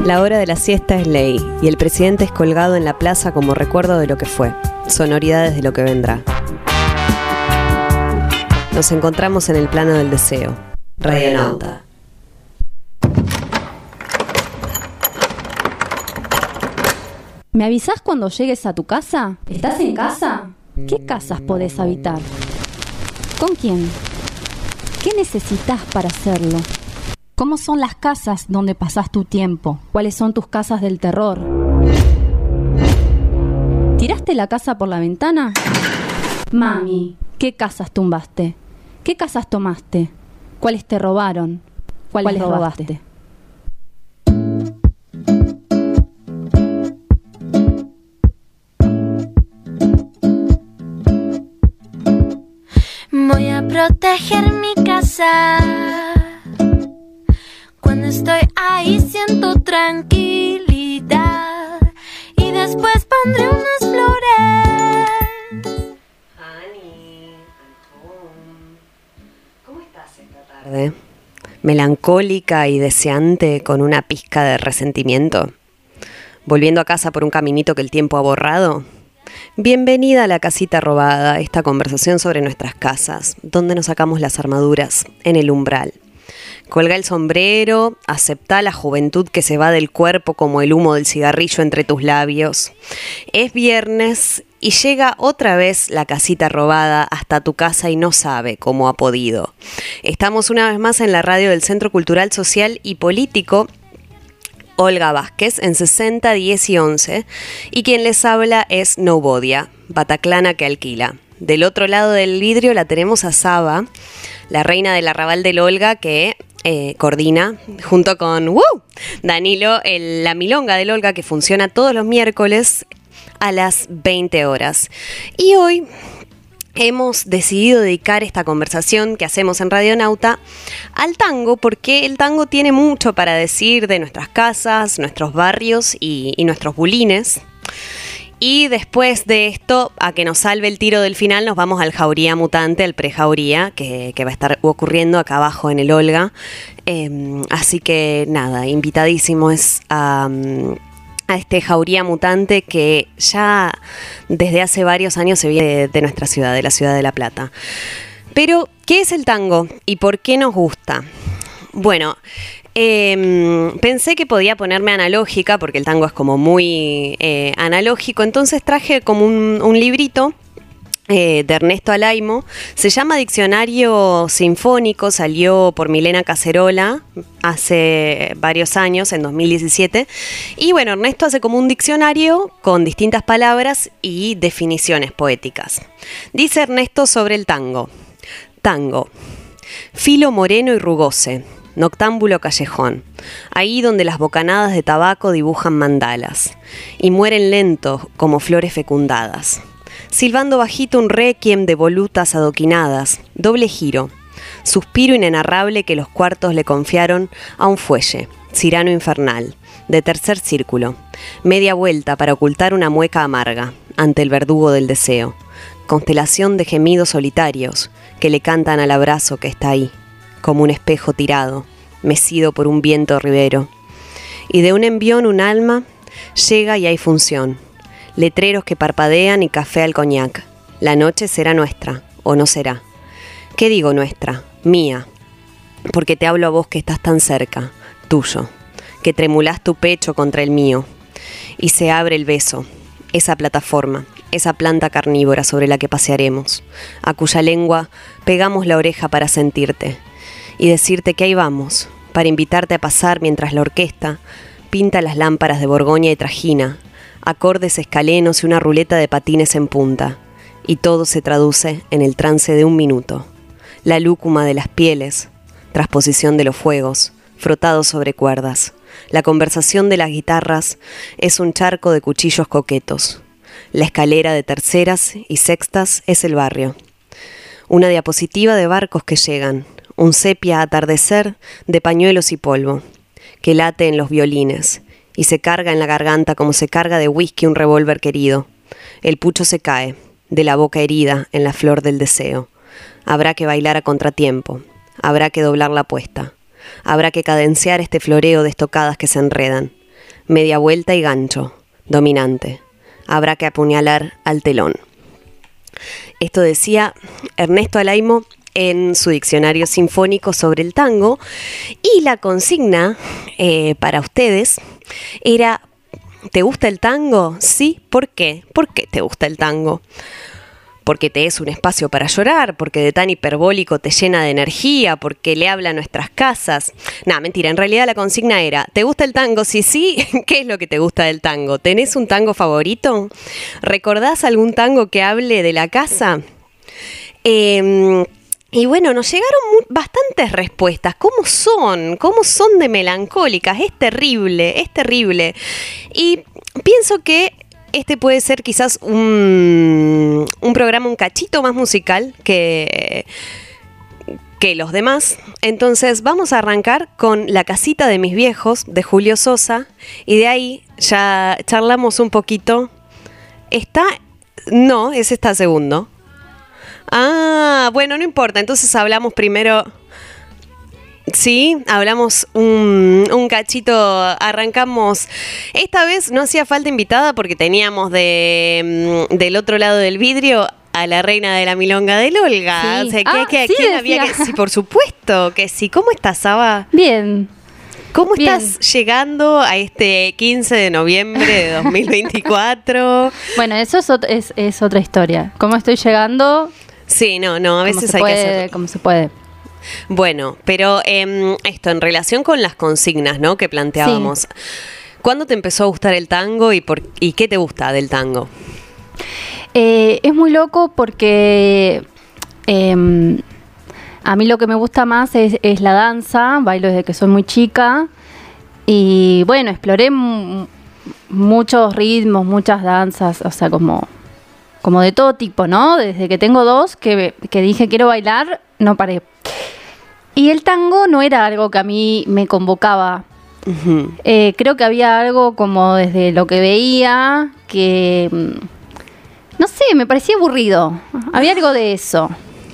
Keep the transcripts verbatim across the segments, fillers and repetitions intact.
La hora de la siesta es ley y el presidente es colgado en la plaza como recuerdo de lo que fue, sonoridades de lo que vendrá. Nos encontramos en el plano del deseo. Radionauta. ¿Me avisás cuando llegues a tu casa? ¿Estás en casa? ¿Qué casas podés habitar? ¿Con quién? ¿Qué necesitas para hacerlo? ¿Cómo son las casas donde pasás tu tiempo? ¿Cuáles son tus casas del terror? ¿Tiraste la casa por la ventana? Mami, ¿qué casas tumbaste? ¿Qué casas tomaste? ¿Cuáles te robaron? ¿Cuáles, ¿Cuáles robaste? robaste? Voy a proteger mi casa. Cuando estoy ahí siento tranquilidad. Y después pondré unas flores. Ani, Antón, ¿cómo estás esta tarde? ¿Melancólica y deseante con una pizca de resentimiento? ¿Volviendo a casa por un caminito que el tiempo ha borrado? Bienvenida a La Casita Robada, esta conversación sobre nuestras casas, donde nos sacamos las armaduras, en el umbral. Colga el sombrero, acepta la juventud que se va del cuerpo como el humo del cigarrillo entre tus labios. Es viernes y llega otra vez La Casita Robada hasta tu casa y no sabe cómo ha podido. Estamos una vez más en la radio del Centro Cultural, Social y Político Olga Vázquez en sesenta, diez y once, y quien les habla es Novodia, bataclana que alquila. Del otro lado del vidrio la tenemos a Saba, la reina del arrabal del Olga, que eh, coordina junto con ¡woo! Danilo el, la milonga del Olga, que funciona todos los miércoles a las veinte horas. Y hoy hemos decidido dedicar esta conversación que hacemos en Radionauta al tango, porque el tango tiene mucho para decir de nuestras casas, nuestros barrios y, y nuestros bulines. Y después de esto, a que nos salve el tiro del final, nos vamos al Jauría Mutante, al pre-Jauría, que, que va a estar ocurriendo acá abajo en el Olga. Eh, así que nada, invitadísimos a... a este Jauría Mutante que ya desde hace varios años se viene de, de nuestra ciudad, de la ciudad de La Plata. Pero, ¿qué es el tango y por qué nos gusta? Bueno, eh, pensé que podía ponerme analógica, porque el tango es como muy eh, analógico, entonces traje como un, un librito Eh, de Ernesto Alaimo. Se llama Diccionario Sinfónico, salió por Milena Cacerola hace varios años, en dos mil diecisiete, y bueno, Ernesto hace como un diccionario con distintas palabras y definiciones poéticas. Dice Ernesto sobre el tango: tango, filo moreno y rugose, noctámbulo callejón, ahí donde las bocanadas de tabaco dibujan mandalas y mueren lentos como flores fecundadas, silbando bajito un requiem de volutas adoquinadas, doble giro, suspiro inenarrable que los cuartos le confiaron a un fuelle, cirano infernal, de tercer círculo, media vuelta para ocultar una mueca amarga ante el verdugo del deseo, constelación de gemidos solitarios que le cantan al abrazo que está ahí, como un espejo tirado, mecido por un viento ribero, y de un envión un alma llega y hay función. Letreros que parpadean y café al coñac. La noche será nuestra, o no será. ¿Qué digo nuestra? Mía. Porque te hablo a vos que estás tan cerca, tuyo, que tremulás tu pecho contra el mío. Y se abre el beso, esa plataforma, esa planta carnívora sobre la que pasearemos, a cuya lengua pegamos la oreja para sentirte y decirte que ahí vamos, para invitarte a pasar mientras la orquesta pinta las lámparas de Borgoña y Trajina, acordes escalenos y una ruleta de patines en punta, y todo se traduce en el trance de un minuto. La lúcuma de las pieles, transposición de los fuegos, frotados sobre cuerdas. La conversación de las guitarras es un charco de cuchillos coquetos. La escalera de terceras y sextas es el barrio. Una diapositiva de barcos que llegan, un sepia atardecer de pañuelos y polvo, que late en los violines, y se carga en la garganta como se carga de whisky un revólver querido. El pucho se cae, de la boca herida en la flor del deseo. Habrá que bailar a contratiempo, habrá que doblar la apuesta, habrá que cadenciar este floreo de estocadas que se enredan. media vuelta y gancho, dominante. Habrá que apuñalar al telón. Esto decía Ernesto Alaimo en su diccionario sinfónico sobre el tango, y la consigna eh, para ustedes era: ¿te gusta el tango? Sí, ¿por qué? ¿Por qué te gusta el tango? Porque te es un espacio para llorar, porque de tan hiperbólico te llena de energía, porque le habla a nuestras casas. Nah, mentira, en realidad la consigna era: ¿te gusta el tango? Sí, sí, ¿qué es lo que te gusta del tango? ¿Tenés un tango favorito? ¿Recordás algún tango que hable de la casa? Eh, y bueno, nos llegaron bastantes respuestas. ¿Cómo son? ¿Cómo son de melancólicas? Es terrible, es terrible. Y pienso que este puede ser quizás un, un programa un cachito más musical que, que los demás. Entonces vamos a arrancar con La casita de mis viejos, de Julio Sosa, y de ahí ya charlamos un poquito. ¿Está? No, ese está segundo. Ah, bueno, no importa, entonces hablamos primero... Sí, hablamos un, un cachito, arrancamos. Esta vez no hacía falta invitada porque teníamos de, del otro lado del vidrio a la reina de la milonga del Olga. Sí. O sea, ¿qué, ah, qué, sí, ¿quién había que...? Sí, por supuesto que sí. ¿Cómo estás, Saba? Bien. ¿Cómo Bien. estás llegando a este quince de noviembre de dos mil veinticuatro? Bueno, eso es, ot- es, es otra historia. ¿Cómo estoy llegando? Sí, no, no, a Como veces se hay puede, que hacerlo. como se puede. Bueno, pero eh, esto en relación con las consignas, ¿no?, que planteábamos. Sí. ¿Cuándo te empezó a gustar el tango y, por, y qué te gusta del tango? Eh, es muy loco porque eh, a mí lo que me gusta más es, es la danza. Bailo desde que soy muy chica. Y bueno, exploré m- muchos ritmos, muchas danzas, o sea, como, como de todo tipo, ¿no? Desde que tengo dos, que, que dije quiero bailar, no paré. Y el tango no era algo que a mí me convocaba. Uh-huh. Eh, creo que había algo como desde lo que veía que, no sé, me parecía aburrido. Había algo de eso.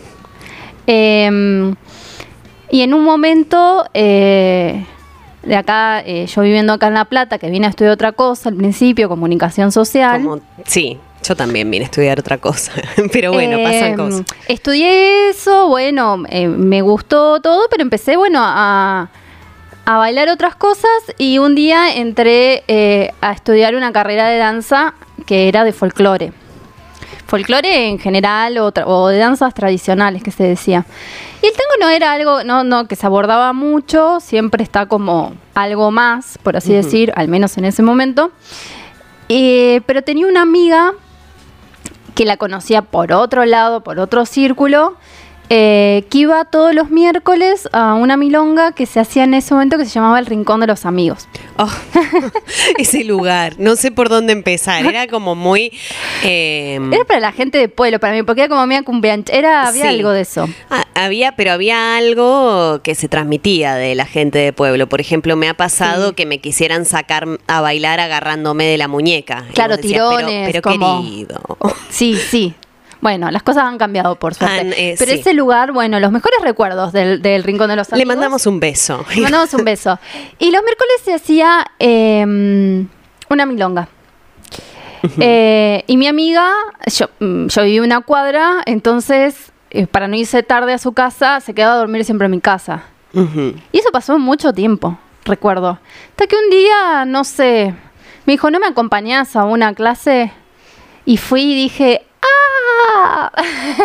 Eh, y en un momento, eh, de acá, eh, yo viviendo acá en La Plata, que vine a estudiar otra cosa al principio, comunicación social. Como, sí. Yo también vine a estudiar otra cosa, pero bueno, eh, pasan cosas. Estudié eso, bueno, eh, me gustó todo, pero empecé, bueno, a, a bailar otras cosas y un día entré eh, a estudiar una carrera de danza que era de folclore. Folclore en general o, tra- o de danzas tradicionales, que se decía. Y el tango no era algo no, no que se abordaba mucho, siempre está como algo más, por así uh-huh. decir, al menos en ese momento. Eh, pero tenía una amiga que la conocía por otro lado, por otro círculo, eh, que iba todos los miércoles a una milonga que se hacía en ese momento que se llamaba El Rincón de los Amigos. Oh, ese lugar, no sé por dónde empezar, era como muy... Eh, era para la gente de pueblo, para mí, porque era como media cumbiancha, era, había sí. algo de eso. Ah, había, pero había algo que se transmitía de la gente de pueblo. Por ejemplo, me ha pasado sí. que me quisieran sacar a bailar agarrándome de la muñeca. Claro, decías, tirones. Pero, pero como... querido. Sí, sí. Bueno, las cosas han cambiado, por suerte. Han, eh, Pero sí. ese lugar, bueno, los mejores recuerdos del, del Rincón de los Amigos. Le mandamos un beso. Le mandamos un beso. Y los miércoles se hacía eh, una milonga. Uh-huh. Eh, y mi amiga, yo, yo vivía una cuadra, entonces, eh, para no irse tarde a su casa, se quedaba a dormir siempre en mi casa. Uh-huh. Y eso pasó mucho tiempo, recuerdo. Hasta que un día, no sé, me dijo, ¿no me acompañás a una clase? Y fui y dije... ¡Ah!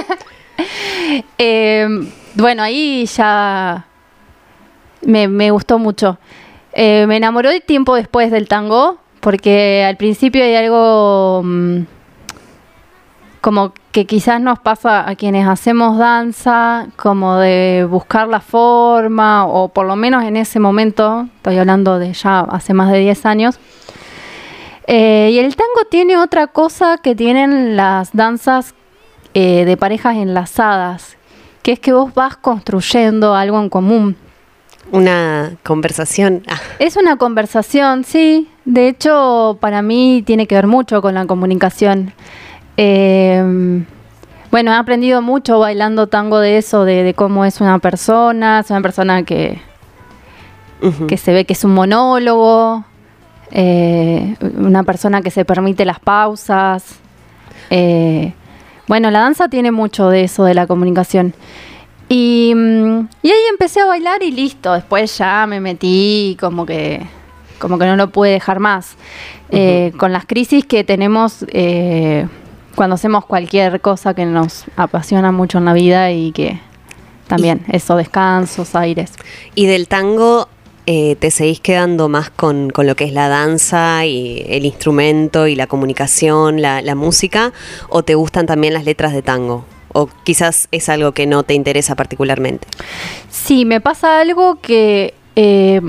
eh, bueno, ahí ya me, me gustó mucho. Eh, me enamoró el tiempo después del tango, porque al principio hay algo mmm, como que quizás nos pasa a quienes hacemos danza, como de buscar la forma, o por lo menos en ese momento, estoy hablando de ya hace más de diez años. Eh, y el tango tiene otra cosa que tienen las danzas eh, de parejas enlazadas, que es que vos vas construyendo algo en común. Una conversación. Ah. Es una conversación, sí. De hecho, para mí tiene que ver mucho con la comunicación. Eh, bueno, he aprendido mucho bailando tango de eso, de, de cómo es una persona. Es una persona que, uh-huh. que se ve que es un monólogo. eh, una persona que se permite las pausas. Eh, bueno, la danza tiene mucho de eso, de la comunicación. Y, y ahí empecé a bailar y listo, después ya me metí como que, como que no lo pude dejar más. Uh-huh. Eh, con las crisis que tenemos eh, cuando hacemos cualquier cosa que nos apasiona mucho en la vida y que también y, eso, descansos, aires. ¿Y del tango eh, te seguís quedando más con, con lo que es la danza y el instrumento y la comunicación, la, la música, o te gustan también las letras de tango? ¿O quizás es algo que no te interesa particularmente? Sí, me pasa algo que eh,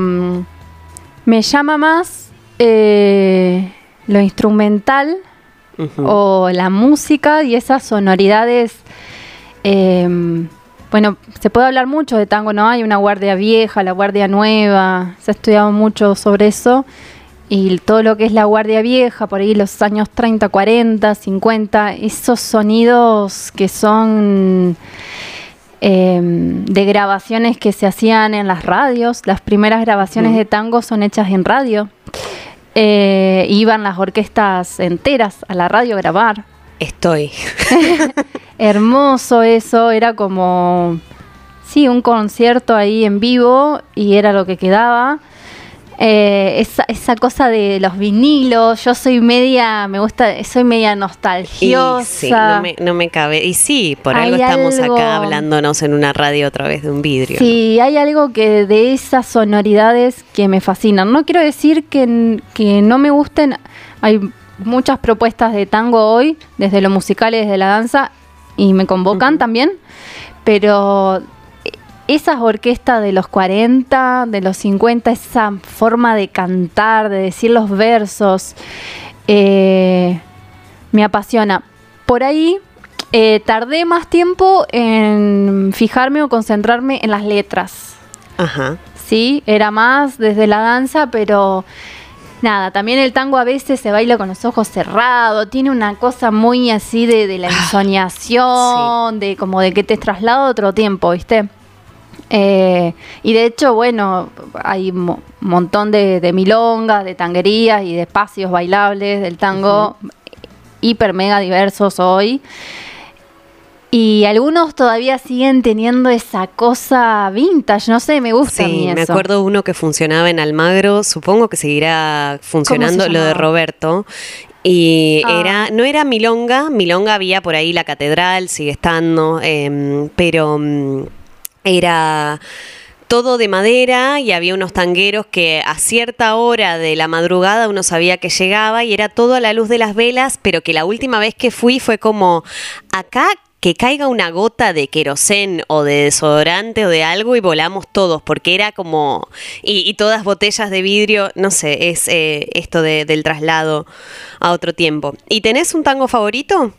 me llama más eh, lo instrumental uh-huh. o la música y esas sonoridades. Eh, bueno, se puede hablar mucho de tango, ¿no? Hay una guardia vieja, la guardia nueva, se ha estudiado mucho sobre eso. Y todo lo que es la guardia vieja, por ahí los años treinta, cuarenta, cincuenta, esos sonidos que son eh, de grabaciones que se hacían en las radios. Las primeras grabaciones mm. de tango son hechas en radio. Eh, iban las orquestas enteras a la radio a grabar. Estoy. Hermoso eso, era como, sí, un concierto ahí en vivo y era lo que quedaba. Eh, esa, esa cosa de los vinilos, yo soy media, me gusta, soy media nostalgiosa. Y sí, no me, no me cabe. Y sí, por algo hay estamos algo, acá hablándonos en una radio a través de un vidrio. Sí, ¿no? Hay algo que de esas sonoridades que me fascinan. No quiero decir que, que no me gusten, hay muchas propuestas de tango hoy, desde lo musical y desde la danza, y me convocan uh-huh. también, pero esas orquestas de los cuarenta, de los cincuenta, esa forma de cantar, de decir los versos, eh, me apasiona. Por ahí eh, tardé más tiempo en fijarme o concentrarme en las letras. Ajá. Sí, era más desde la danza, pero nada, también el tango a veces se baila con los ojos cerrados, tiene una cosa muy así de, de la ensoñación, sí. de como de que te traslada a otro tiempo, ¿viste? Eh, y de hecho, bueno, hay un mo- montón de, de milongas, de tanguerías y de espacios bailables del tango uh-huh. hiper mega diversos hoy. Y algunos todavía siguen teniendo esa cosa vintage, no sé, me gusta sí, a mí eso. Me acuerdo uno que funcionaba en Almagro, supongo que seguirá funcionando, lo de Roberto. Y ah. era no era milonga, milonga había por ahí la catedral, sigue estando, eh, pero era todo de madera y había unos tangueros que a cierta hora de la madrugada uno sabía que llegaba y era todo a la luz de las velas, pero que la última vez que fui fue como, acá que caiga una gota de querosén o de desodorante o de algo y volamos todos, porque era como, y, y todas botellas de vidrio, no sé, es eh, esto de, del traslado a otro tiempo. ¿Y tenés un tango favorito?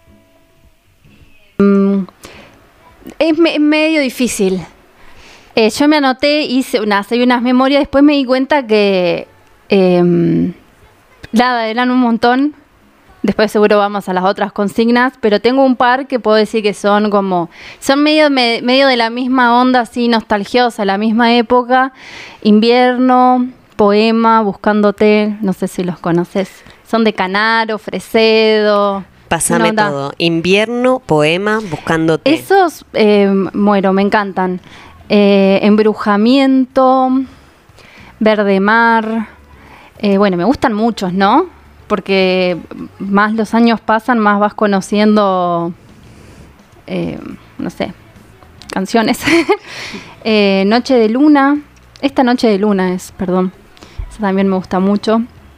Mm, es me, medio difícil. Eh, yo me anoté, hice unas, unas memorias, después me di cuenta que eh, nada, eran un montón. Después seguro vamos a las otras consignas, pero tengo un par que puedo decir que son como, son medio, me, medio de la misma onda, así nostalgiosa, la misma época. Invierno, Poema, Buscándote, no sé si los conoces. Son de Canaro, Fresedo. Pásame todo. Invierno, Poema, Buscándote. Esos, eh, muero, me encantan. Eh, Embrujamiento, Verde Mar. Eh, bueno, me gustan muchos, ¿no? Porque más los años pasan, más vas conociendo, eh, no sé, canciones. eh, Noche de Luna, esta Noche de Luna es, perdón, esa también me gusta mucho.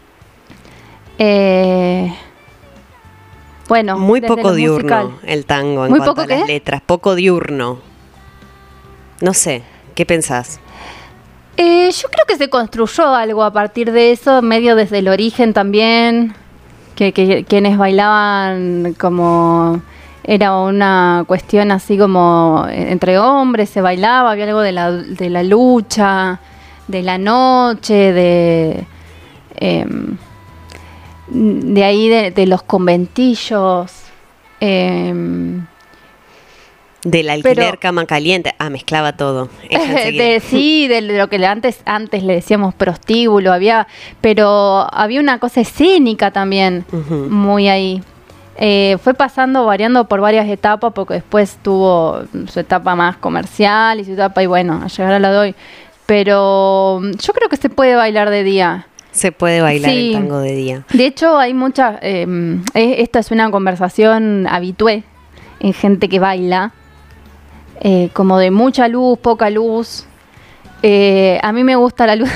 Eh, bueno, muy poco diurno musical. El tango en muy cuanto poco a las ¿qué? letras, poco diurno. No sé, ¿qué pensás? Eh, yo creo que se construyó algo a partir de eso, medio desde el origen también, que, que quienes bailaban como era una cuestión así como entre hombres, se bailaba, había algo de la, de la lucha, de la noche, de eh, de ahí de, de los conventillos. Eh, Del alquiler Pero- cama caliente. Ah, mezclaba todo. Ella enseguida. De, sí, de lo que le- antes antes le decíamos prostíbulo, había, pero había una cosa escénica también, Ujú. muy ahí. Eh, fue pasando, variando por varias etapas, porque después tuvo su etapa más comercial y su etapa, y bueno, a llegar a la de hoy. Pero mm, yo creo que se puede bailar de día. Se puede bailar Sí. el tango de día. De hecho, hay muchas, eh, eh, esta es una conversación habitué en gente que baila, eh, como de mucha luz, poca luz. Eh, a mí me gusta la luz.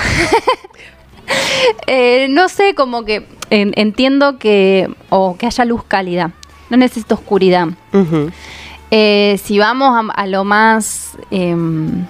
Eh, no sé, como que en- entiendo que, o que haya luz cálida. No necesito oscuridad. Ujú. Eh, si vamos a, a lo más em,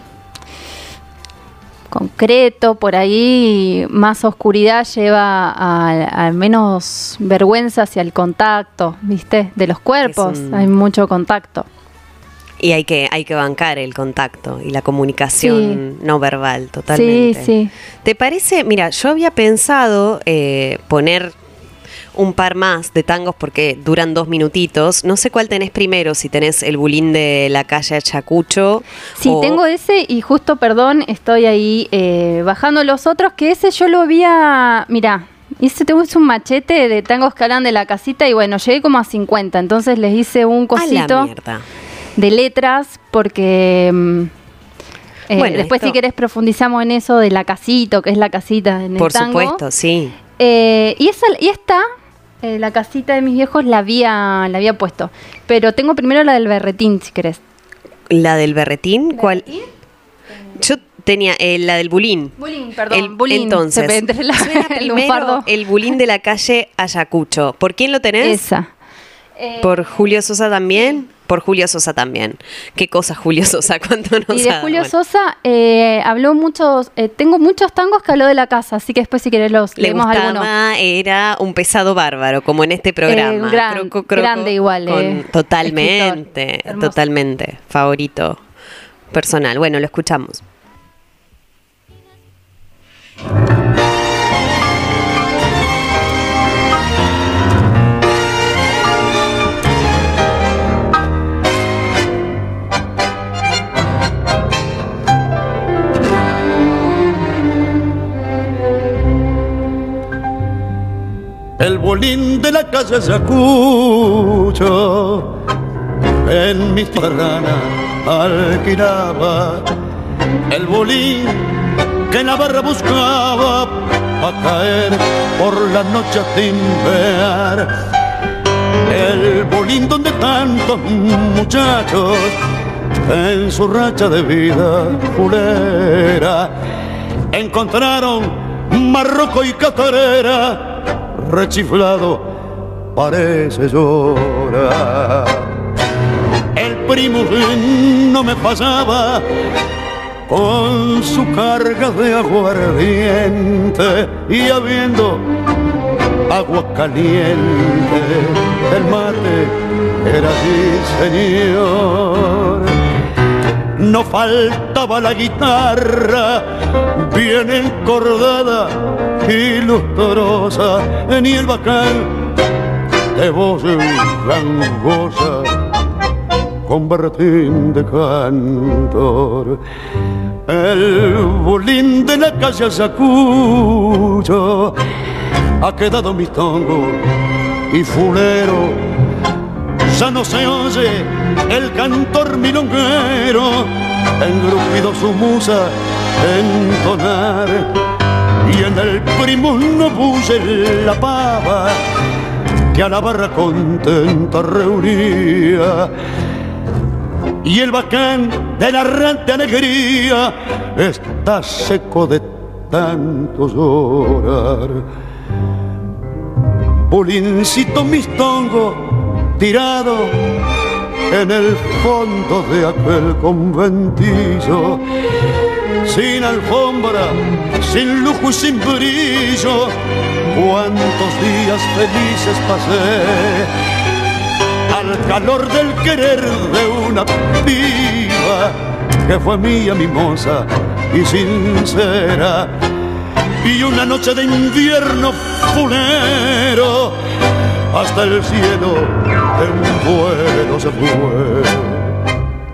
concreto, por ahí más oscuridad lleva a, a menos vergüenza hacia el contacto, ¿viste? De los cuerpos, un- hay mucho contacto. Y hay que, hay que bancar el contacto y la comunicación no verbal, totalmente. Sí, sí. ¿Te parece? Mira, yo había pensado eh, poner un par más de tangos porque duran dos minutitos. No sé cuál tenés primero, si tenés el bulín de la calle Ayacucho. Sí, o- tengo ese y justo, perdón, estoy ahí eh, bajando los otros, que ese yo lo había, mirá, hice, tengo un machete de tangos que hablan de la casita y bueno, llegué como a cincuenta, entonces les hice un A la cosito mierda. de letras porque... mm, eh, Bueno, después esto- si querés profundizamos en eso de la casita, que es la casita en el Por tango. supuesto, sí. Eh, y, esa, y esta, eh, la casita de mis viejos, la había, la había puesto. Pero tengo primero la del berretín, si querés. La del berretín, ¿cuál? Yo tenía eh, la del bulín. Bulín, perdón, El- bulín. Entonces, Se me entre la- suena el primero lunfardo. el bulín de la calle Ayacucho. ¿Por quién lo tenés? Esa. Eh, ¿Por Julio Sosa también? Por Julio Sosa también. ¿Qué cosa Julio Sosa? ¿Cuánto nos y de ha dado? Julio Bueno, Sosa eh, habló muchos, eh, tengo muchos tangos que habló de la casa, así que después si querés los le leemos gustaba, algunos. era un pesado bárbaro, como en este programa. Eh, gran- Croco, croco, grande igual, con- eh, totalmente, escritor. Hermoso. totalmente. Favorito personal. Bueno, lo escuchamos. El bolín de la calle Ayacucho en mi parrana alquilaba, el bolín que en la barra buscaba a caer por la noche a timbear, el bolín donde tantos muchachos en su racha de vida fulera encontraron marroco y catarera, rechiflado parece llorar. El primo no me pasaba con su carga de aguardiente y habiendo agua caliente, el mate era así, señor. No faltaba la guitarra bien encordada y lustrosa, ni el bacán de voz gangosa con berretín de cantor. El bolín de la calle Ayacucho ha quedado mi tongo y fulero, ya no se oye el cantor milonguero, engrupido su musa entonar, y en el primo no bulle la pava que a la barra contenta reunía, y el bacán de la errante alegría está seco de tanto llorar. Bulincito mistongo tirado en el fondo de aquel conventillo, sin alfombra, sin lujo y sin brillo, cuántos días felices pasé al calor del querer de una piba que fue mía, mimosa y sincera, y una noche de invierno fulero hasta el cielo de un vuelo se fue.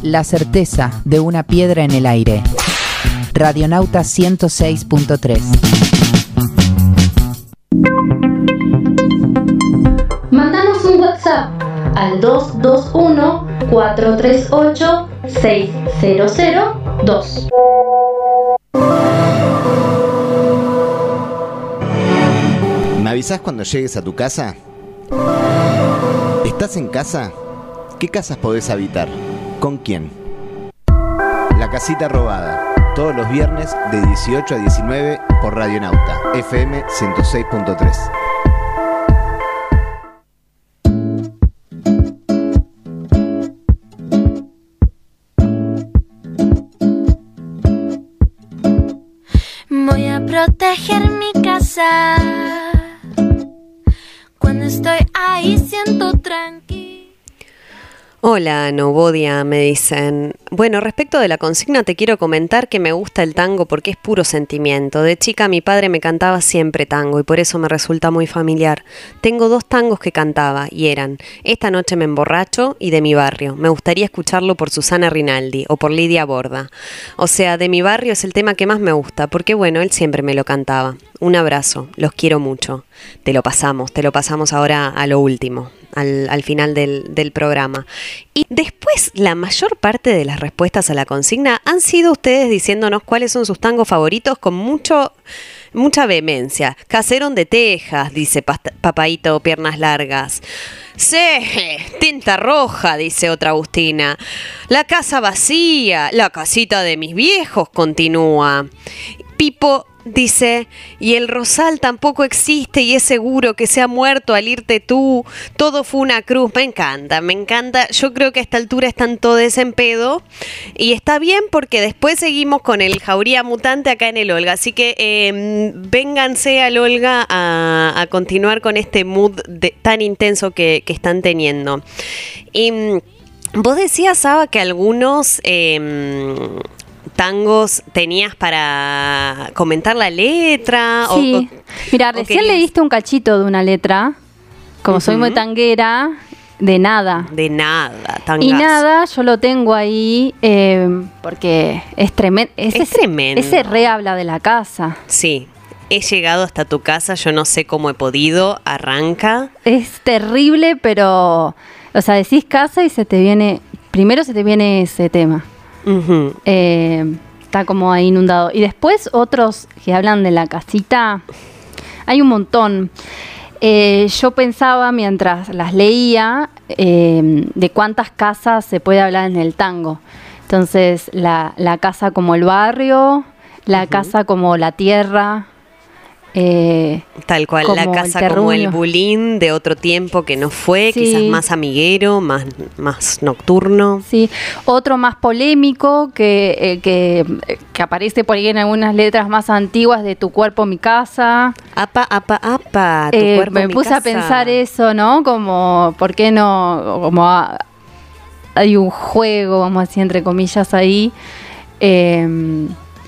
la certeza de una piedra en el aire. Radionauta ciento seis punto tres. Mándanos un WhatsApp al dos dos uno, cuatro tres ocho, seis cero cero dos. ¿Me avisás cuando llegues a tu casa? ¿Estás en casa? ¿Qué casas podés habitar? ¿Con quién? La casita robada. Todos los viernes de dieciocho a diecinueve por Radionauta, F M ciento seis punto tres. Voy a proteger mi casa. Cuando estoy ahí siento tranquilo. Hola, Novodia, me dicen. Bueno, respecto de la consigna te quiero comentar que me gusta el tango porque es puro sentimiento. De chica mi padre me cantaba siempre tango y por eso me resulta muy familiar. Tengo dos tangos que cantaba y eran Esta noche me emborracho y De mi barrio. Me gustaría escucharlo por Susana Rinaldi o por Lidia Borda. O sea, De mi barrio es el tema que más me gusta porque bueno, él siempre me lo cantaba. Un abrazo, los quiero mucho. Te lo pasamos, te lo pasamos ahora a lo último. Al, al final del, del programa. Y después la mayor parte de las respuestas a la consigna han sido ustedes diciéndonos cuáles son sus tangos favoritos con mucho, mucha vehemencia. Caserón de Texas, dice Papaíto Piernas Largas. Sí, tinta roja, dice otra Agustina. La casa vacía, la casita de mis viejos, continúa. Pipo dice, y el rosal tampoco existe y es seguro que se ha muerto al irte tú, todo fue una cruz. Me encanta, me encanta, yo creo que a esta altura están todos en pedo y está bien porque después seguimos con el Jauría Mutante acá en el Olga, así que eh, vénganse al Olga a, a continuar con este mood de, tan intenso que, que están teniendo. Y vos decías, Saba, que algunos... Eh, tangos tenías para comentar la letra. Sí, o, o, mira, recién querías... leíste un cachito de una letra, como uh-huh. soy muy tanguera, de nada. De nada, tangas. Y nada, yo lo tengo ahí eh, porque es, tremen- ese, es tremendo. Ese re habla de la casa. Sí, he llegado hasta tu casa, yo no sé cómo he podido, arranca. Es terrible, pero, o sea, decís casa y se te viene, primero se te viene ese tema. Uh-huh. Eh, está como ahí inundado. Y después otros que hablan de la casita, hay un montón. Eh, yo pensaba mientras las leía eh, de cuántas casas se puede hablar en el tango. Entonces la, la casa como el barrio, la uh-huh. casa como la tierra. Eh, Tal cual, la casa el como el bulín de otro tiempo que no fue, sí. Quizás más amiguero, más, más nocturno. Sí, otro más polémico que, eh, que, que aparece por ahí en algunas letras más antiguas de Tu cuerpo, mi casa. Apa, apa, apa, tu eh, cuerpo, me mi puse casa. a pensar eso, ¿no? Como, ¿por qué no? Como a, hay un juego, vamos a decir, entre comillas ahí. Eh,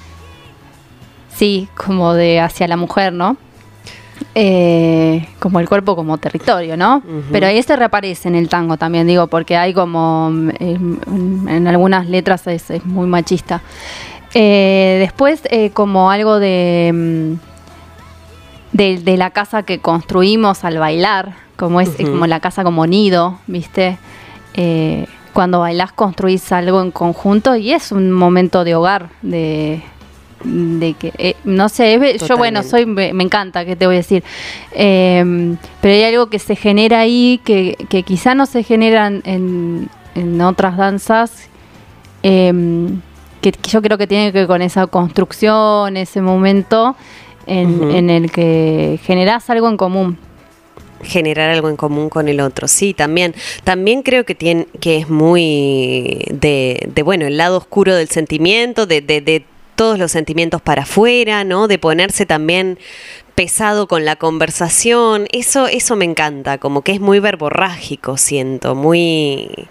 Sí, como de hacia la mujer, ¿no? Eh, como el cuerpo como territorio, ¿no? Uh-huh. Pero ahí se reaparece en el tango también, digo, porque hay como eh, en algunas letras es, es muy machista. Eh, después eh, como algo de, de de la casa que construimos al bailar, como es uh-huh. como la casa como nido, ¿viste? Eh, cuando bailás construís algo en conjunto y es un momento de hogar, de de que eh, no sé, Totalmente. Yo bueno soy me, me encanta, ¿qué te voy a decir? Eh, pero hay algo que se genera ahí que, que quizá no se generan en, en otras danzas, eh, que, que yo creo que tiene que ver con esa construcción, ese momento en, uh-huh. en el que generás algo en común. Generar algo en común con el otro, sí, también. También creo que tiene, que es muy de, de bueno, el lado oscuro del sentimiento, de, de, de todos los sentimientos para afuera, ¿no? De ponerse también pesado con la conversación. Eso, eso me encanta, como que es muy verborrágico, siento, muy,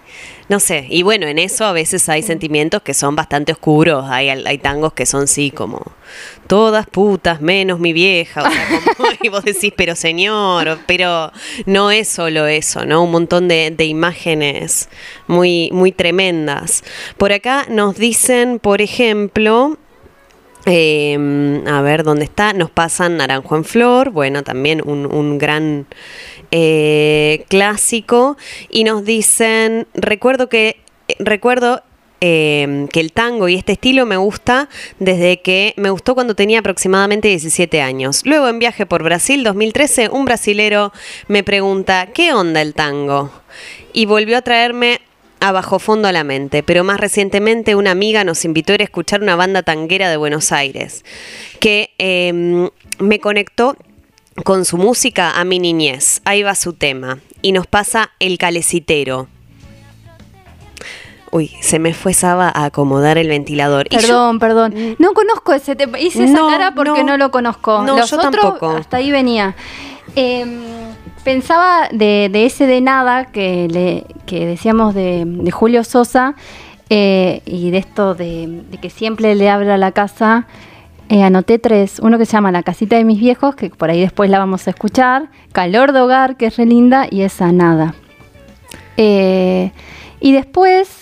No sé, y bueno, en eso a veces hay sentimientos que son bastante oscuros, hay, hay tangos que son sí como todas putas menos mi vieja, o sea, como, y vos decís, pero señor, pero no es solo eso, ¿no? Un montón de, de imágenes muy, muy tremendas. Por acá nos dicen, por ejemplo... Eh, a ver, ¿dónde está? Nos pasan Naranjo en Flor, bueno, también un, un gran eh, clásico. Y nos dicen, recuerdo que, recuerdo eh, que el tango y este estilo me gusta desde que me gustó cuando tenía aproximadamente diecisiete años. Luego en viaje por Brasil dos mil trece, un brasilero me pregunta, ¿qué onda el tango? Y volvió a traerme a bajo fondo a la mente, pero más recientemente una amiga nos invitó a ir a escuchar una banda tanguera de Buenos Aires que eh, me conectó con su música a mi niñez. Ahí va su tema y nos pasa El Calecitero. Uy, se me fue Saba a acomodar el ventilador. Perdón, yo, perdón. No conozco ese tema. Hice esa no, cara porque no, no lo conozco. No, Los yo otros, tampoco. Hasta ahí venía. Eh, pensaba de, de ese de nada que, le, que decíamos de, de Julio Sosa eh, y de esto de, de que siempre le habla a la casa. Eh, anoté tres. Uno que se llama La Casita de Mis Viejos, que por ahí después la vamos a escuchar. Calor de Hogar, que es re linda, y esa Nada. Eh, y después...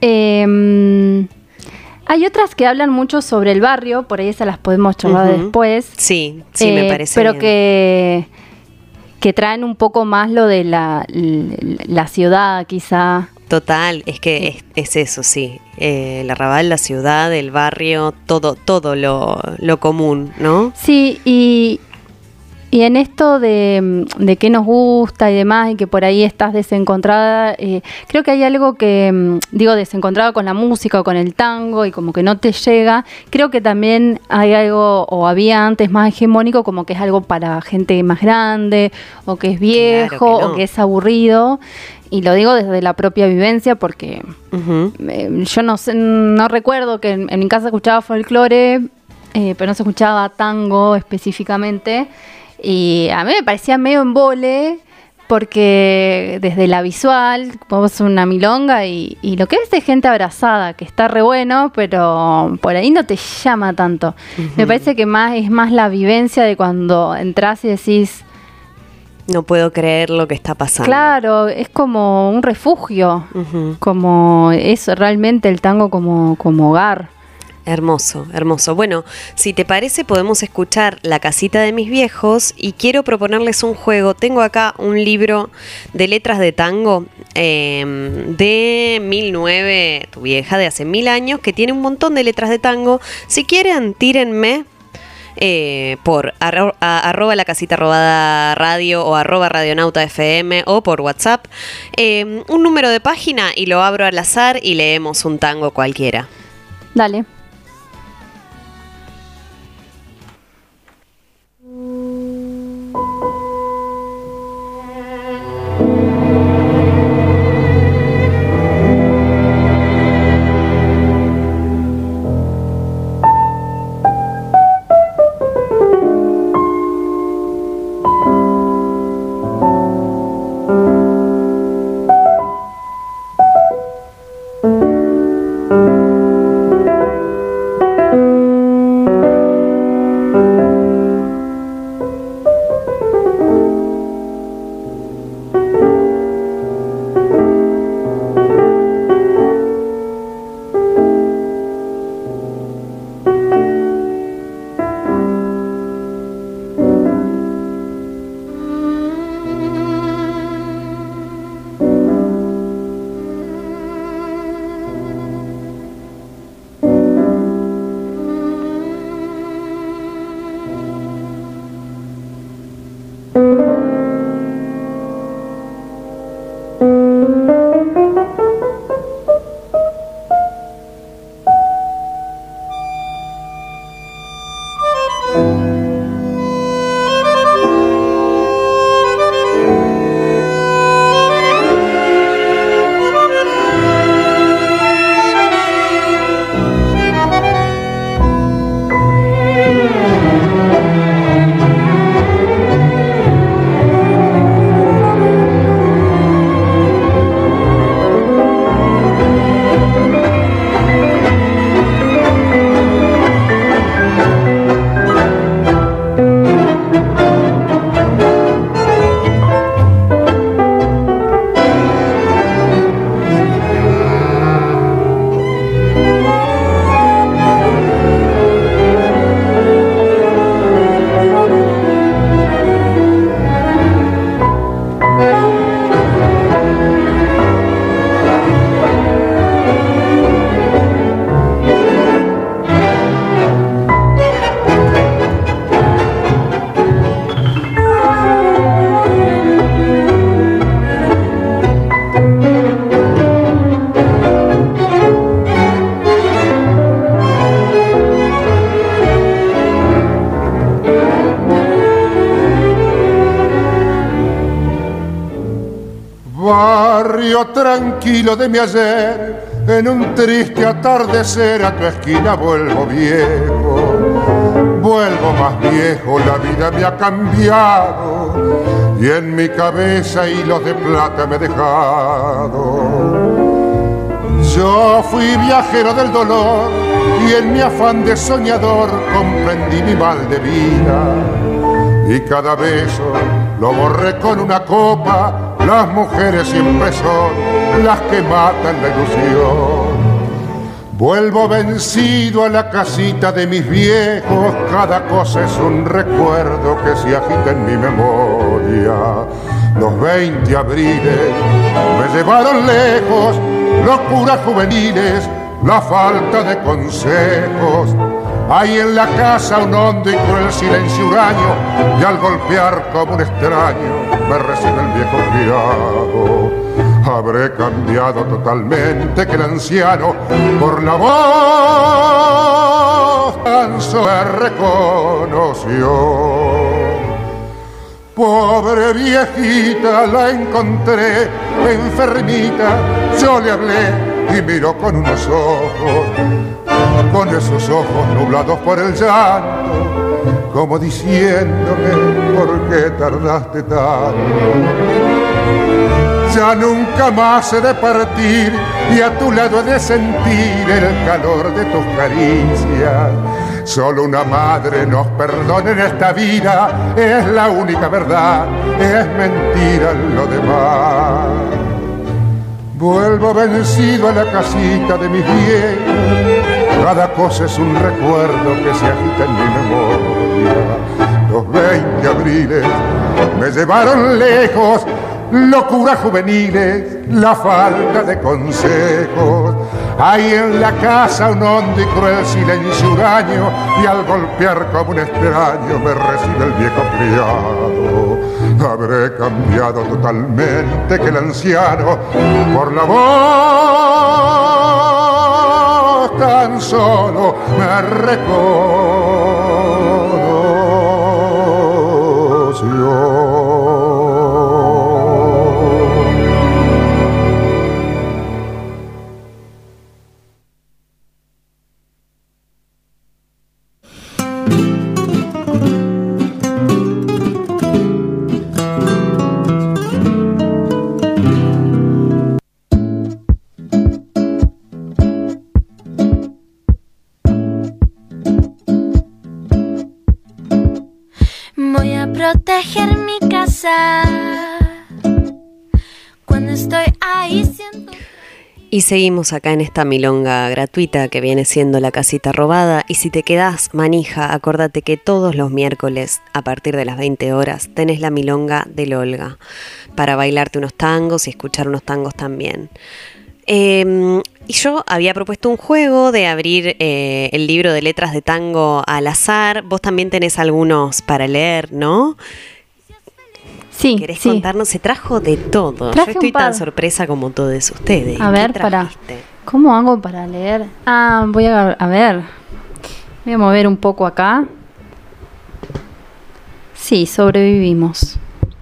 Eh, hay otras que hablan mucho sobre el barrio, por ahí esas las podemos charlar uh-huh. después. Sí, sí, eh, me parece pero bien. que que traen un poco más lo de la, la ciudad, quizá. Total, es que es, es eso, sí. Eh, el arrabal, la ciudad, el barrio, todo, todo lo, lo común, ¿no? Sí, y Y en esto de, de qué nos gusta y demás, y que por ahí estás desencontrada, eh, creo que hay algo que, digo, desencontrada con la música o con el tango y como que no te llega. Creo que también hay algo, o había antes más hegemónico, como que es algo para gente más grande, o que es viejo, claro que no. o que es aburrido. Y lo digo desde la propia vivencia porque uh-huh. eh, yo no sé, no recuerdo que en, en mi casa escuchaba folclore, eh, pero no se escuchaba tango específicamente. Y a mí me parecía medio embole, porque desde la visual, vos una milonga y, y lo que ves es gente abrazada, que está re bueno, pero por ahí no te llama tanto. Uh-huh. Me parece que más es más la vivencia de cuando entras y decís... No puedo creer lo que está pasando. Claro, es como un refugio, uh-huh. como eso, realmente el tango como, como hogar. Hermoso, hermoso. Bueno, si te parece podemos escuchar La Casita de Mis Viejos y quiero proponerles un juego. Tengo acá un libro de letras de tango eh, de mil nueve, tu vieja, de hace mil años, que tiene un montón de letras de tango. Si quieren, tírenme eh, por arro, a, arroba la casita robada radio o arroba radionauta fm o por WhatsApp eh, un número de página y lo abro al azar y leemos un tango cualquiera. Dale. vuelo tranquilo de mi ayer, en un triste atardecer a tu esquina vuelvo viejo. Vuelvo más viejo, la vida me ha cambiado y en mi cabeza hilos de plata me he dejado. Yo fui viajero del dolor y en mi afán de soñador comprendí mi mal de vida. Y cada beso lo borré con una copa, las mujeres siempre son las que matan la ilusión. Vuelvo vencido a la casita de mis viejos, cada cosa es un recuerdo que se agita en mi memoria. Los veinte abriles me llevaron lejos, locuras juveniles, la falta de consejos. Hay en la casa un hondo y cruel silencio huraño, y al golpear como un extraño me recibe el viejo criado. Habré cambiado totalmente que el anciano por la voz tan solo me reconoció. Pobre viejita, la encontré enfermita, yo le hablé y miró con unos ojos, con esos ojos nublados por el llanto, como diciéndome, ¿por qué tardaste tanto? Ya nunca más he de partir y a tu lado he de sentir el calor de tus caricias. Solo una madre nos perdona en esta vida, es la única verdad, es mentira lo demás. Vuelvo vencido a la casita de mis viejos, cada cosa es un recuerdo que se agita en mi memoria. Los veinte abriles me llevaron lejos, locuras juveniles, la falta de consejos. Hay en la casa un hondo y cruel silencio huraño, y al golpear como un extraño me recibe el viejo criado. Habré cambiado totalmente que el anciano por la voz tan solo me reconoció. Proteger mi casa. Cuando estoy ahí siento... Y seguimos acá en esta milonga gratuita que viene siendo La Casita Robada. Y si te quedás manija, acordate que todos los miércoles a partir de las veinte horas tenés la milonga del Olga para bailarte unos tangos y escuchar unos tangos también. Eh, y yo había propuesto un juego de abrir eh, el libro de letras de tango al azar. Vos también tenés algunos para leer, ¿no? Sí, ¿Querés sí. contarnos? Se trajo de todo. Traje yo estoy un par. tan sorpresa como todos ustedes. A ver, ¿Qué para. trajiste? ¿Cómo hago para leer? Ah, voy a, a ver. Voy a mover un poco acá. Sí, sobrevivimos.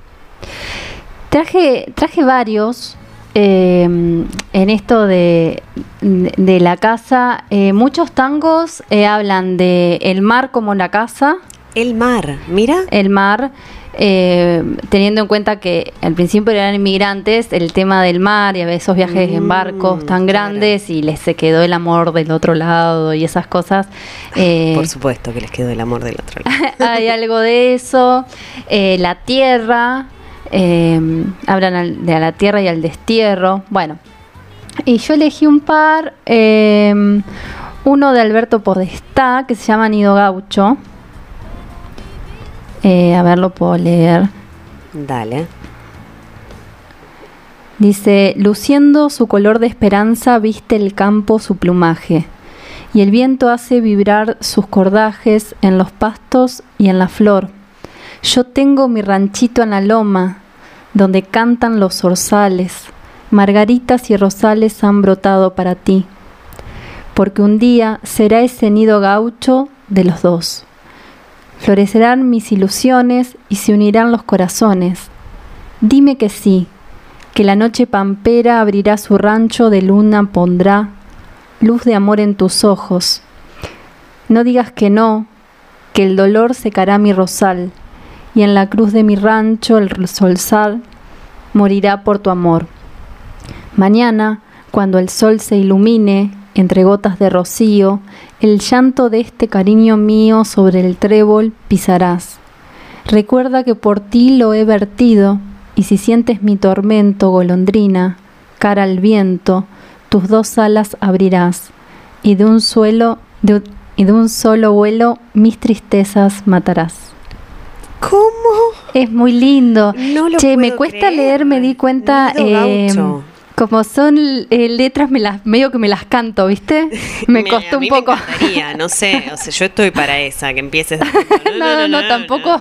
Traje, traje varios. Eh, en esto de, de la casa, eh, muchos tangos eh, hablan de el mar como la casa. El mar, mira. El mar, eh, teniendo en cuenta que al principio eran inmigrantes, el tema del mar y a veces esos viajes mm, en barcos tan grandes, claro. Y les se quedó el amor del otro lado y esas cosas. Eh, Por supuesto que les quedó el amor del otro lado. Hay algo de eso. Eh, la tierra. Eh, hablan al, de a la tierra y al destierro. Bueno, y yo elegí un par, eh, uno de Alberto Podestá que se llama Nido Gaucho. Eh, a ver, lo puedo leer. Dale. Dice: luciendo su color de esperanza viste el campo su plumaje, y el viento hace vibrar sus cordajes en los pastos y en la flor. Yo tengo mi ranchito en la loma, donde cantan los zorzales, margaritas y rosales han brotado para ti, porque un día será ese nido gaucho de los dos. Florecerán mis ilusiones y se unirán los corazones. Dime que sí, que la noche pampera abrirá su rancho de luna, pondrá luz de amor en tus ojos. No digas que no, que el dolor secará mi rosal, y en la cruz de mi rancho el solsal morirá por tu amor. Mañana, cuando el sol se ilumine entre gotas de rocío, el llanto de este cariño mío sobre el trébol pisarás. Recuerda que por ti lo he vertido, y si sientes mi tormento, golondrina, cara al viento, tus dos alas abrirás, y de un suelo, de, y de un solo vuelo mis tristezas matarás. ¿Cómo? Es muy lindo. No lo Che, puedo me cuesta creer. leer, me di cuenta. Eh, como son eh, letras, me las medio que me las canto, ¿viste? Me costó a mí un poco. Me encantaría, no sé, o sea, yo estoy para esa, que empieces. No, no, no, no, tampoco.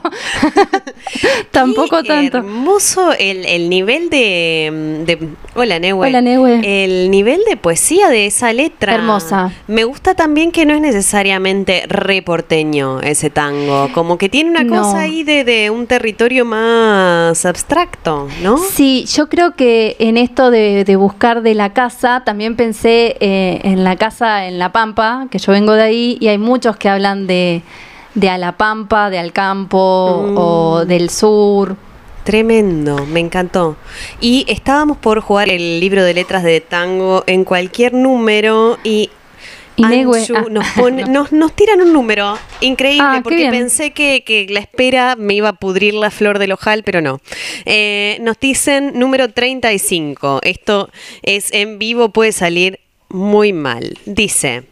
Tampoco Qué tanto. Hermoso el, el nivel de, de hola Neue. Hola, Neue. El nivel de poesía de esa letra. Hermosa. Me gusta también que no es necesariamente re porteño ese tango, como que tiene una No. cosa ahí de, de un territorio más abstracto, ¿no? Sí, yo creo que en esto de, de buscar de la casa, también pensé eh, en la casa en La Pampa, que yo vengo de ahí, y hay muchos que hablan de, de a la Pampa, de al campo Mm. o del sur. Tremendo, me encantó. Y estábamos por jugar el libro de letras de tango en cualquier número y Y Neue- Anchu ah. nos, pone, nos, nos tiran un número increíble Ah, qué porque bien. pensé que, que la espera me iba a pudrir la flor del ojal, pero no. Eh, nos dicen número treinta y cinco. Esto es en vivo, puede salir muy mal. Dice,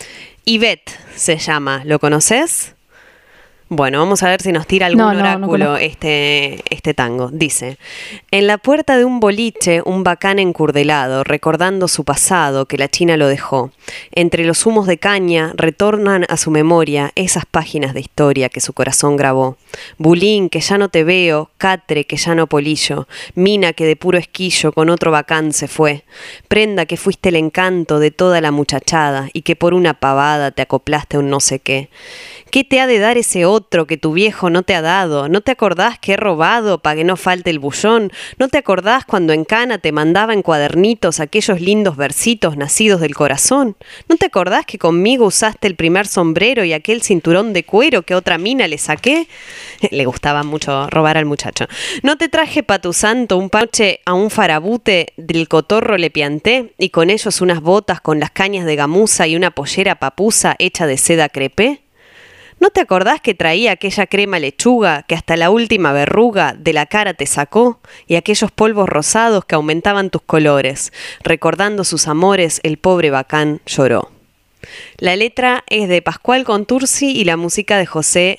Ivette se llama, ¿lo conoces? Bueno, vamos a ver si nos tira algún No, no, no oráculo conozco. este, este tango. Dice, en la puerta de un boliche, un bacán encurdelado, recordando su pasado, que la China lo dejó. Entre los humos de caña, retornan a su memoria esas páginas de historia que su corazón grabó. Bulín, que ya no te veo, Catre, que ya no polillo, Mina, que de puro esquillo con otro bacán se fue. Prenda, que fuiste el encanto de toda la muchachada y que por una pavada te acoplaste a un no sé qué. ¿Qué te ha de dar ese otro que tu viejo no te ha dado? ¿No te acordás que he robado pa' que no falte el bullón? ¿No te acordás cuando en cana te mandaba en cuadernitos aquellos lindos versitos nacidos del corazón? ¿No te acordás que conmigo usaste el primer sombrero y aquel cinturón de cuero que a otra mina le saqué? Le gustaba mucho robar al muchacho. ¿No te traje pa' tu santo un parche a un farabute del cotorro le pianté y con ellos unas botas con las cañas de gamuza y una pollera papusa hecha de seda crepé? ¿No te acordás que traía aquella crema lechuga que hasta la última verruga de la cara te sacó? Y aquellos polvos rosados que aumentaban tus colores. Recordando sus amores, el pobre bacán lloró. La letra es de Pascual Contursi y la música de José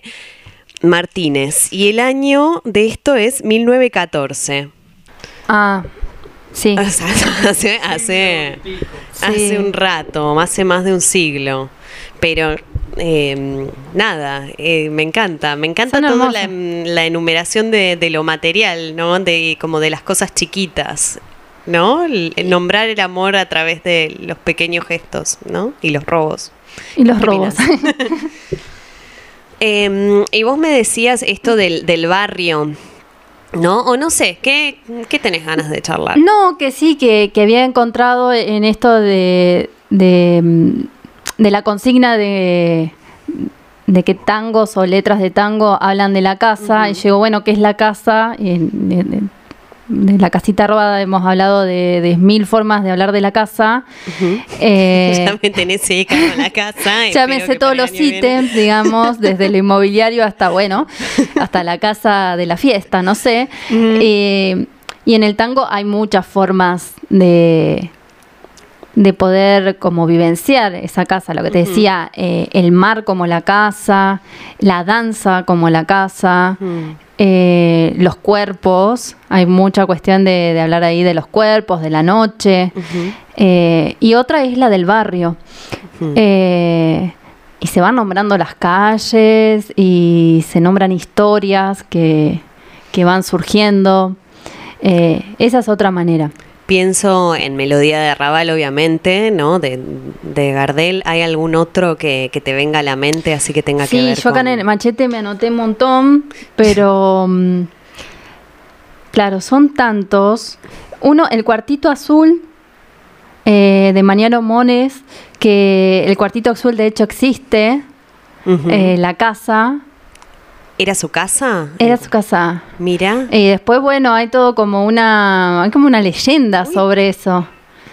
Martínez. Y el año de esto es mil novecientos catorce. Ah, sí. O sea, hace, hace, hace un rato, hace más de un siglo. Pero eh, nada, eh, me encanta, me encanta Son toda la, hermosos. la enumeración de, de lo material, ¿no? De como de las cosas chiquitas, ¿no? El- el nombrar el amor a través de los pequeños gestos, ¿no? Y los robos. Y los ¿Qué robos. opinás? Eh, y vos me decías esto del, del barrio, ¿no? O no sé, ¿qué, qué tenés ganas de charlar? No, que sí, que, que había encontrado en esto de, de, mm, de la consigna de, de que tangos o letras de tango hablan de la casa. Y llegó, bueno, ¿qué es la casa? Y de, de- de la casita robada hemos hablado de, de mil formas de hablar de la casa. Eh, Ya me tenés seca con la casa. Ya me espero sé que todos para el los año viene- ítems, digamos, desde lo inmobiliario hasta, bueno, hasta la casa de la fiesta, no sé. Eh, y en el tango hay muchas formas de, de poder como vivenciar esa casa, lo que te decía, eh, el mar como la casa, la danza como la casa, eh, los cuerpos, hay mucha cuestión de, de hablar ahí de los cuerpos, de la noche, eh, y otra es la del barrio. Eh, y se van nombrando las calles y se nombran historias que, que van surgiendo. Eh, esa es otra manera. Pienso en Melodía de Arrabal, obviamente, ¿no? De, de Gardel. ¿Hay algún otro que, que te venga a la mente así que tenga que Sí, ver yo acá con... en el machete me anoté un montón, pero mm, claro, son tantos. uno, El Cuartito Azul, eh, de Mariano Mones, que el Cuartito Azul de hecho existe, uh-huh. eh, la casa. ¿Era su casa? Era su casa. Mira. Y después, bueno, hay todo como una, hay como una leyenda Uy. sobre eso.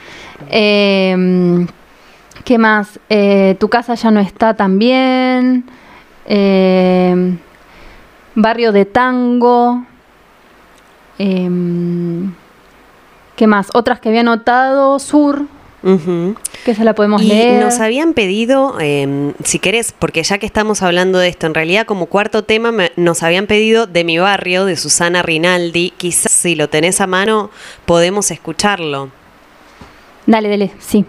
Eh, ¿Qué más? Eh, Tu casa ya no está también. Eh, Barrio de Tango. Eh, ¿Qué más? Otras que había notado. Sur. Uh-huh. Que se la podemos y leer. Nos habían pedido, eh, si querés, porque ya que estamos hablando de esto, en realidad como cuarto tema me, nos habían pedido De mi barrio, de Susana Rinaldi. Quizás si lo tenés a mano podemos escucharlo. Dale, dale, sí.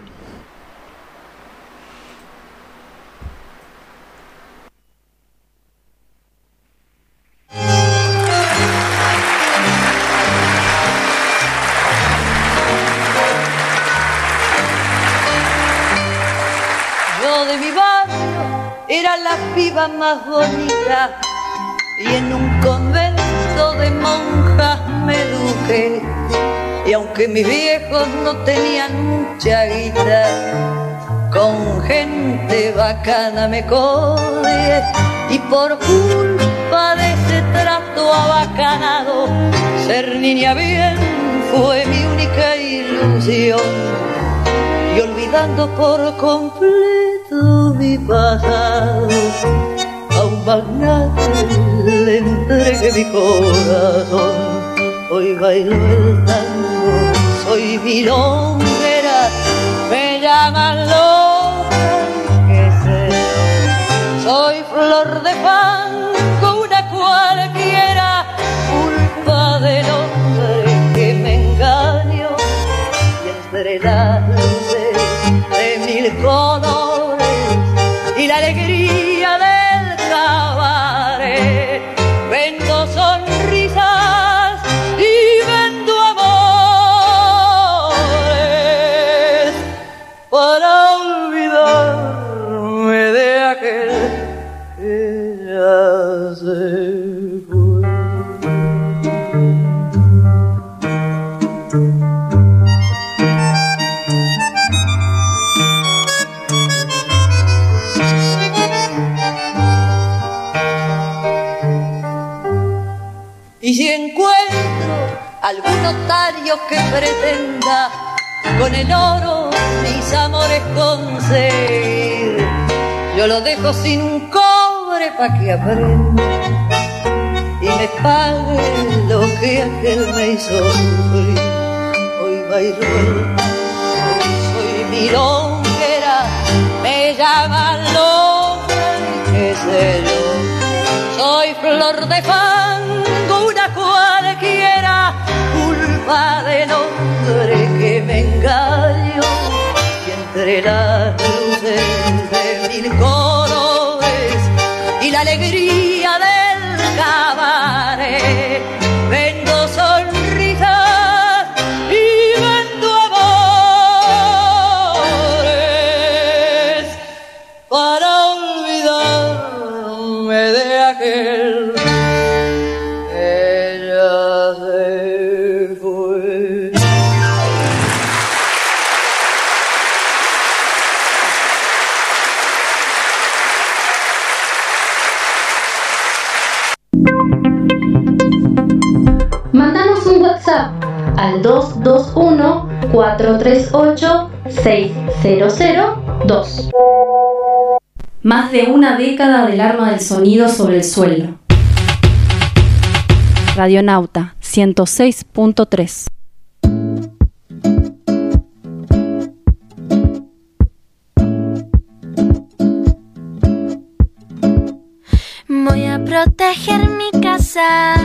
De mi barrio era la piba más bonita y en un convento de monjas me eduqué. Y aunque mis viejos no tenían mucha guita, con gente bacana me codié. Y por culpa de ese trato abacanado, ser niña bien fue mi única ilusión. Y olvidando por completo mi pasado, a un magnate le entregué mi corazón. Hoy bailo el tango, soy milonguera, me llaman loca, qué sé yo. Soy flor de fango, una cualquiera, culpa del hombre que me engañó. Y entre las mil colores y la alegría del cabaret, vendo sonrisas y vendo amores para olvidarme de aquel que ya se fue. Y si encuentro algún notario que pretenda con el oro mis amores conseguir, yo lo dejo sin un cobre pa' que aprenda y me pague lo que aquel me hizo sufrir. Hoy bailo el tango, soy milonguera, me llaman loca y qué sé yo. Soy flor de fango, una cualquiera, culpa del hombre que me engañó. Y entre las luces de mil colores y la alegría del cabaret, vendo sonrisas y vendo amores para olvidarme de aquel que ya se fue. Mándanos un WhatsApp al dos dos uno, cuatro tres ocho, seis cero cero dos. Más de una década del arma del sonido sobre el suelo. Radionauta ciento seis punto tres. Voy a proteger mi casa.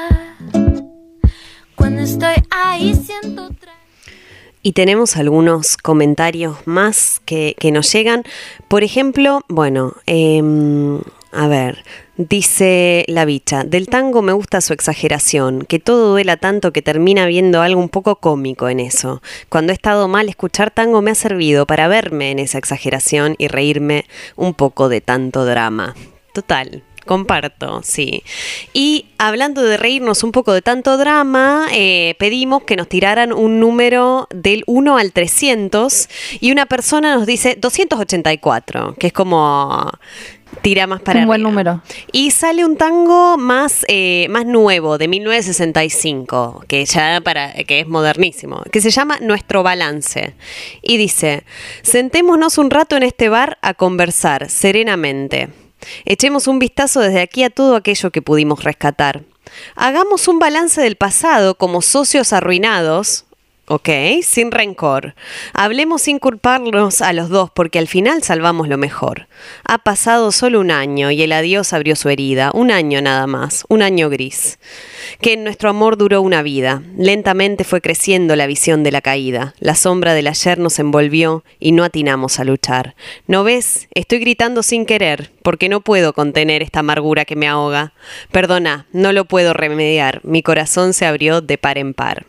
Cuando estoy ahí siento otra. Y tenemos algunos comentarios más que, que nos llegan. Por ejemplo, bueno, eh, a ver, dice la bicha, del tango me gusta su exageración, que todo duela tanto que termina viendo algo un poco cómico en eso. Cuando he estado mal, escuchar tango me ha servido para verme en esa exageración y reírme un poco de tanto drama. Total, Comparto, sí. Y hablando de reírnos un poco de tanto drama, eh, pedimos que nos tiraran un número del uno al trescientos y una persona nos dice doscientos ochenta y cuatro, que es como... tira más para un buen arriba. número. Y sale un tango más, eh, más nuevo, de mil novecientos sesenta y cinco, que ya para, que es modernísimo, que se llama Nuestro Balance. Y dice: sentémonos un rato en este bar a conversar serenamente. Echemos un vistazo desde aquí a todo aquello que pudimos rescatar. Hagamos un balance del pasado como socios arruinados. Ok, sin rencor. Hablemos sin culparnos a los dos porque al final salvamos lo mejor. Ha pasado solo un año y el adiós abrió su herida. Un año nada más, un año gris. Que en nuestro amor duró una vida. Lentamente fue creciendo la visión de la caída. La sombra del ayer nos envolvió y no atinamos a luchar. ¿No ves? Estoy gritando sin querer porque no puedo contener esta amargura que me ahoga. Perdona, no lo puedo remediar. Mi corazón se abrió de par en par.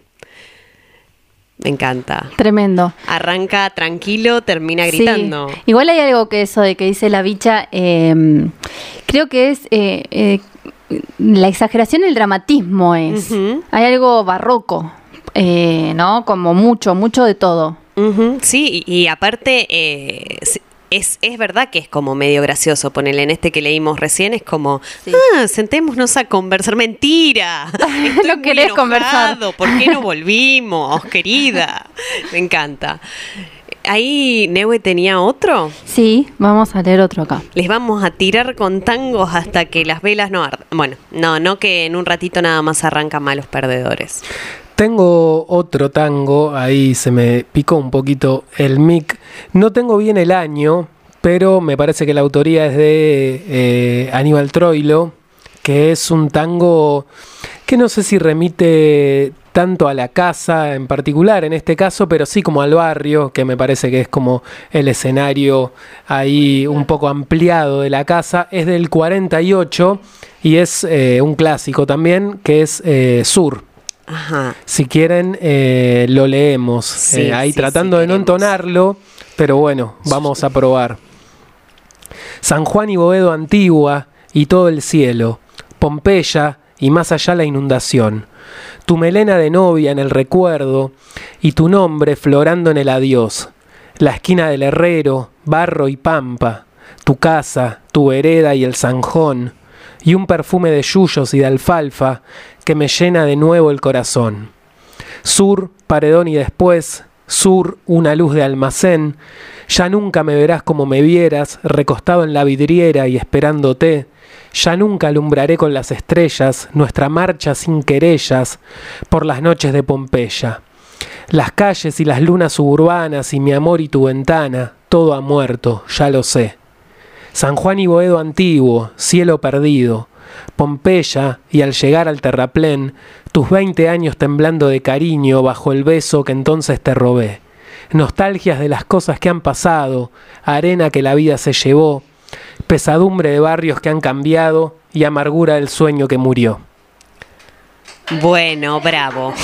Me encanta. Tremendo. Arranca tranquilo, termina gritando. Sí. Igual hay algo que eso de que dice la bicha, eh, creo que es eh, eh, la exageración, el dramatismo es. Uh-huh. Hay algo barroco, eh, ¿no? Como mucho, mucho de todo. Uh-huh. Sí, y, y aparte... Eh, Es, es verdad que es como medio gracioso, ponele en este que leímos recién, es como, sí. ah, sentémonos a conversar. ¡Mentira! Estoy no querés enojado. Conversar. ¿Por qué no volvimos, querida? Me encanta. ¿Ahí Neue tenía otro? Sí, vamos a leer otro acá. Les vamos a tirar con tangos hasta que las velas no ardan. Bueno, no, no que en un ratito nada más arrancan malos perdedores. Tengo otro tango, ahí se me picó un poquito el mic. No tengo bien el año, pero me parece que la autoría es de eh, Aníbal Troilo, que es un tango que no sé si remite tanto a la casa en particular en este caso, pero sí como al barrio, que me parece que es como el escenario ahí un poco ampliado de la casa. Es del cuarenta y ocho y es eh, un clásico también, que es eh, Sur. Ajá. Si quieren, eh, lo leemos. Sí, eh, ahí sí, tratando sí, de no entonarlo, pero bueno, vamos a probar. San Juan y Boedo Antigua y todo el cielo, Pompeya y más allá la inundación. Tu melena de novia en el recuerdo y tu nombre florando en el adiós. La esquina del herrero, barro y pampa, tu casa, tu vereda y el zanjón. Y un perfume de yuyos y de alfalfa que me llena de nuevo el corazón. Sur, paredón y después, sur, una luz de almacén, ya nunca me verás como me vieras, recostado en la vidriera y esperándote, ya nunca alumbraré con las estrellas nuestra marcha sin querellas por las noches de Pompeya. Las calles y las lunas suburbanas y mi amor y tu ventana, todo ha muerto, ya lo sé. San Juan y Boedo antiguo, cielo perdido, Pompeya y al llegar al terraplén, tus veinte años temblando de cariño bajo el beso que entonces te robé. Nostalgias de las cosas que han pasado, arena que la vida se llevó, pesadumbre de barrios que han cambiado y amargura del sueño que murió. Bueno, bravo.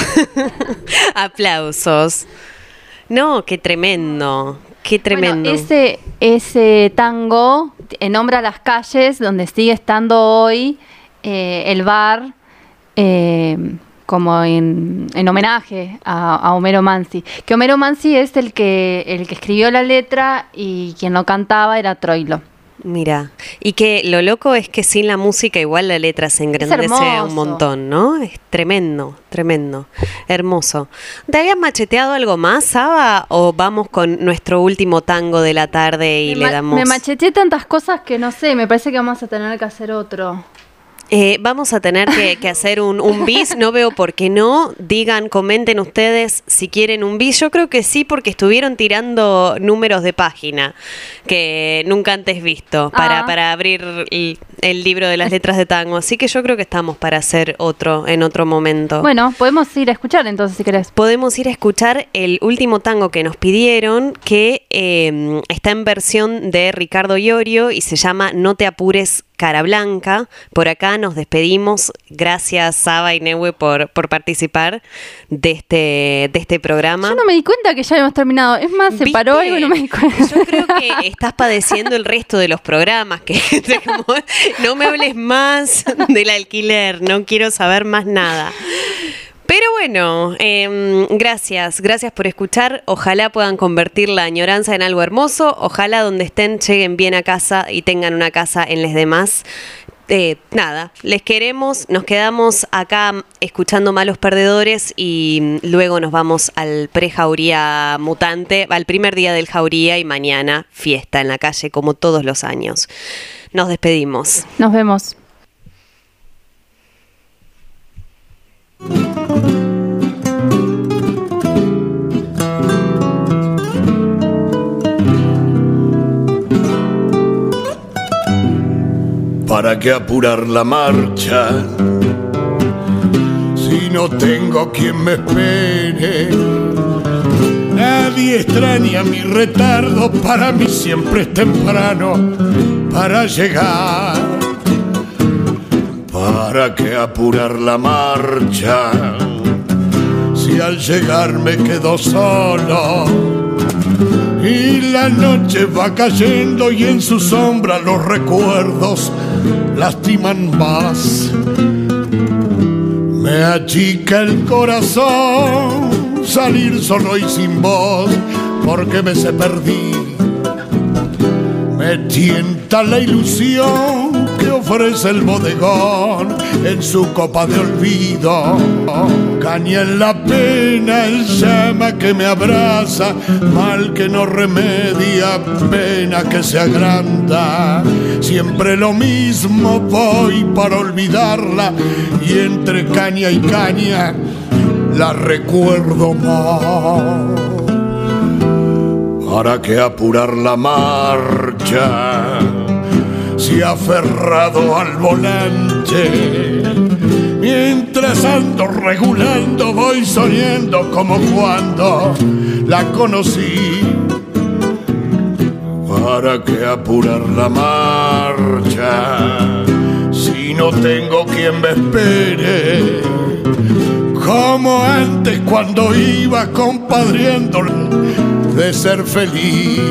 Aplausos. No, qué tremendo. Qué tremendo. Bueno, ese, ese tango nombra las calles donde sigue estando hoy eh, el bar, eh, como en, en homenaje a, a Homero Mansi. Que Homero Mansi es el que, el que escribió la letra y quien lo cantaba era Troilo. Mira, y que lo loco es que sin la música igual la letra se engrandece un montón, ¿no? Es tremendo, tremendo, hermoso. ¿Te habías macheteado algo más, Saba? ¿O vamos con nuestro último tango de la tarde y me le ma- damos...? Me macheteé tantas cosas que no sé, me parece que vamos a tener que hacer otro. Eh, vamos a tener que, que hacer un, un bis, no veo por qué no. Digan, comenten ustedes si quieren un bis. Yo creo que sí, porque estuvieron tirando números de página que nunca antes visto para, Ah. para abrir el, el libro de las letras de tango. Así que yo creo que estamos para hacer otro en otro momento. Bueno, podemos ir a escuchar entonces si querés. Podemos ir a escuchar el último tango que nos pidieron, que eh, está en versión de Ricardo Iorio y se llama No te apures, Cara Blanca. Por acá nos despedimos. Gracias, Saba y Nehue, por, por participar de este, de este programa. Yo no me di cuenta que ya habíamos terminado. Es más, se ¿Viste? paró algo y no me di cuenta. Yo creo que estás padeciendo el resto de los programas. Que como, no me hables más del alquiler. No quiero saber más nada. Pero bueno, eh, gracias, gracias por escuchar. Ojalá puedan convertir la añoranza en algo hermoso. Ojalá donde estén lleguen bien a casa y tengan una casa en les demás. Eh, nada, les queremos, nos quedamos acá escuchando Malos Perdedores y luego nos vamos al pre-Jauría mutante, al primer día del Jauría y mañana fiesta en la calle como todos los años. Nos despedimos. Nos vemos. ¿Para qué apurar la marcha si no tengo quien me espere? Nadie extraña mi retardo, para mí siempre es temprano para llegar. ¿Para qué apurar la marcha si al llegar me quedo solo? Y la noche va cayendo y en su sombra los recuerdos lastiman más. Me achica el corazón salir solo y sin voz porque me se perdí. Me tienta la ilusión que ofrece el bodegón en su copa de olvido. Caña en la pena el llama que me abraza, mal que no remedia, pena que se agranda. Siempre lo mismo voy para olvidarla y entre caña y caña la recuerdo más. ¿Para qué apurar la marcha si aferrado al volante? Mientras ando regulando voy soñando como cuando la conocí. ¿Para qué apurar la marcha si no tengo quien me espere? Como antes cuando iba compadriendo de ser feliz.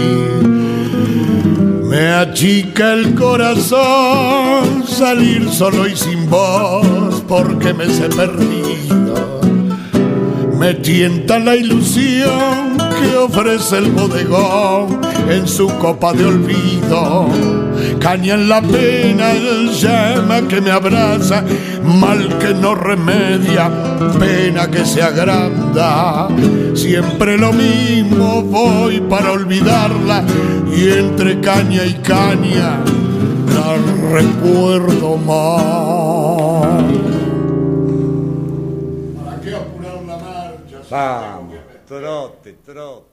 Me achica el corazón salir solo y sin voz porque me sé perdido. Me tienta la ilusión que ofrece el bodegón en su copa de olvido. Caña en la pena el llama que me abraza, mal que no remedia, pena que se agranda. Siempre lo mismo voy para olvidarla y entre caña y caña la recuerdo más. ¿Para qué apurar la marcha? Vamos, trote, trote.